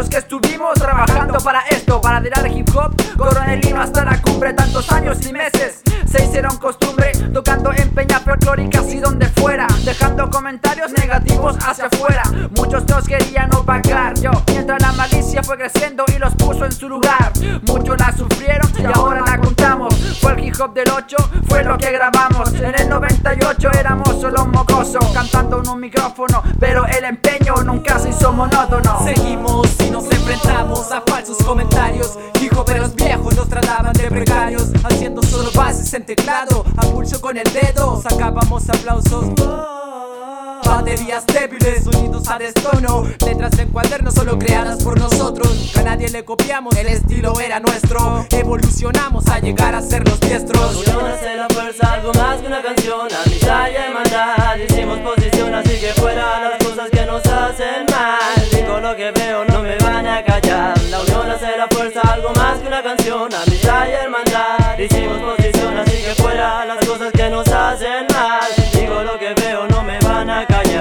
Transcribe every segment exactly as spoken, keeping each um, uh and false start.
que estuvimos trabajando para esto, para tirar el hip hop, Coronel Himno hasta la cumbre. Tantos años y meses se hicieron costumbre, tocando en peñas folclóricas y donde fuera, dejando comentarios negativos hacia afuera. Muchos nos querían opacar, yo, mientras la malicia fue creciendo y los puso en su lugar. Muchos la sufrieron y ahora la contamos. Fue el hip hop del ocho, fue lo que grabamos. En el noventa y ocho éramos solo un mocoso, cantando en un micrófono, pero el empeño nunca se hizo monótono. Seguimos y nos enfrentamos a falsos comentarios. Hip hoperos viejos nos trataban de precarios, haciendo solo bases en teclado, a pulso con el dedo sacábamos aplausos. Baterías débiles, sonidos a destono, letras en cuadernos solo creadas por nosotros. A nadie le copiamos, el estilo era nuestro. Evolucionamos a llegar a ser los diestros. Unión hace la fuerza, algo más que una canción. Amistad y hermandad, hicimos posición, así que fuera las cosas que nos hacen mal. Digo lo que veo, no me van a callar. La unión hace la fuerza, algo más que una canción. Amistad y hermandad, hicimos posición, así que fuera las cosas que nos hacen mal. Digo lo que veo, no me van a callar.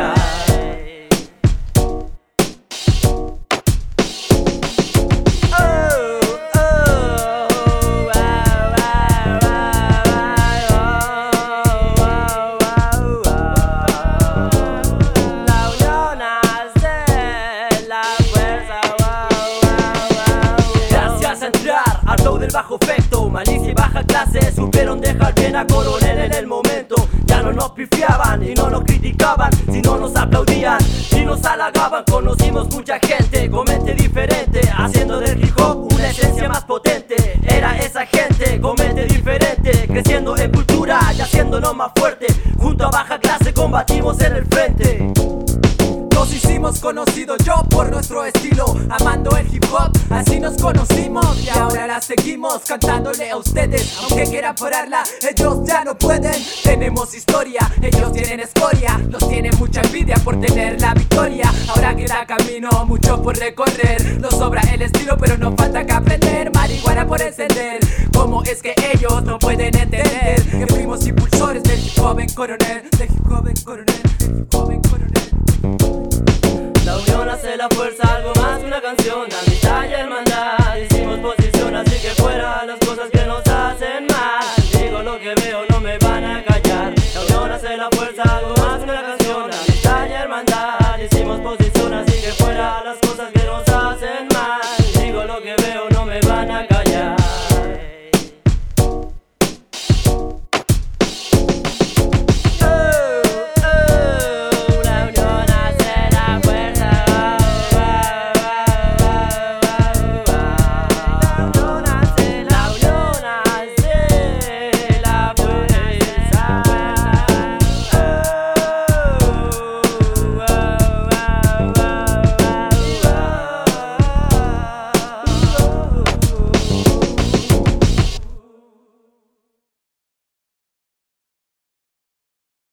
Del bajo efecto, malicia y baja clase supieron dejar bien a Coronel en el momento. Ya no nos pifiaban y no nos criticaban, sino nos aplaudían y nos halagaban. Conocimos mucha gente con mente diferente, haciendo del hip hop una esencia más potente. Era esa gente con mente diferente, creciendo en cultura y haciéndonos más fuerte. Junto a baja clase combatimos en el frente. Nos hicimos conocidos yo por nuestro estilo, amando el hip hop, así nos conocimos. Y ahora la seguimos cantándole a ustedes, aunque quieran pararla, ellos ya no pueden. Tenemos historia, ellos tienen escoria, nos tienen mucha envidia por tener la victoria. Ahora queda camino, mucho por recorrer, nos sobra el estilo pero nos falta que aprender. Marihuana por encender, ¿cómo es que ellos no pueden entender que fuimos impulsores del hip hop en Coronel? Del hip hop en Coronel, del hip hop en Coronel. La unión hace la fuerza, algo más que una canción. Amistad y hermandad, hicimos posición, así que fuera las cosas que nos hacen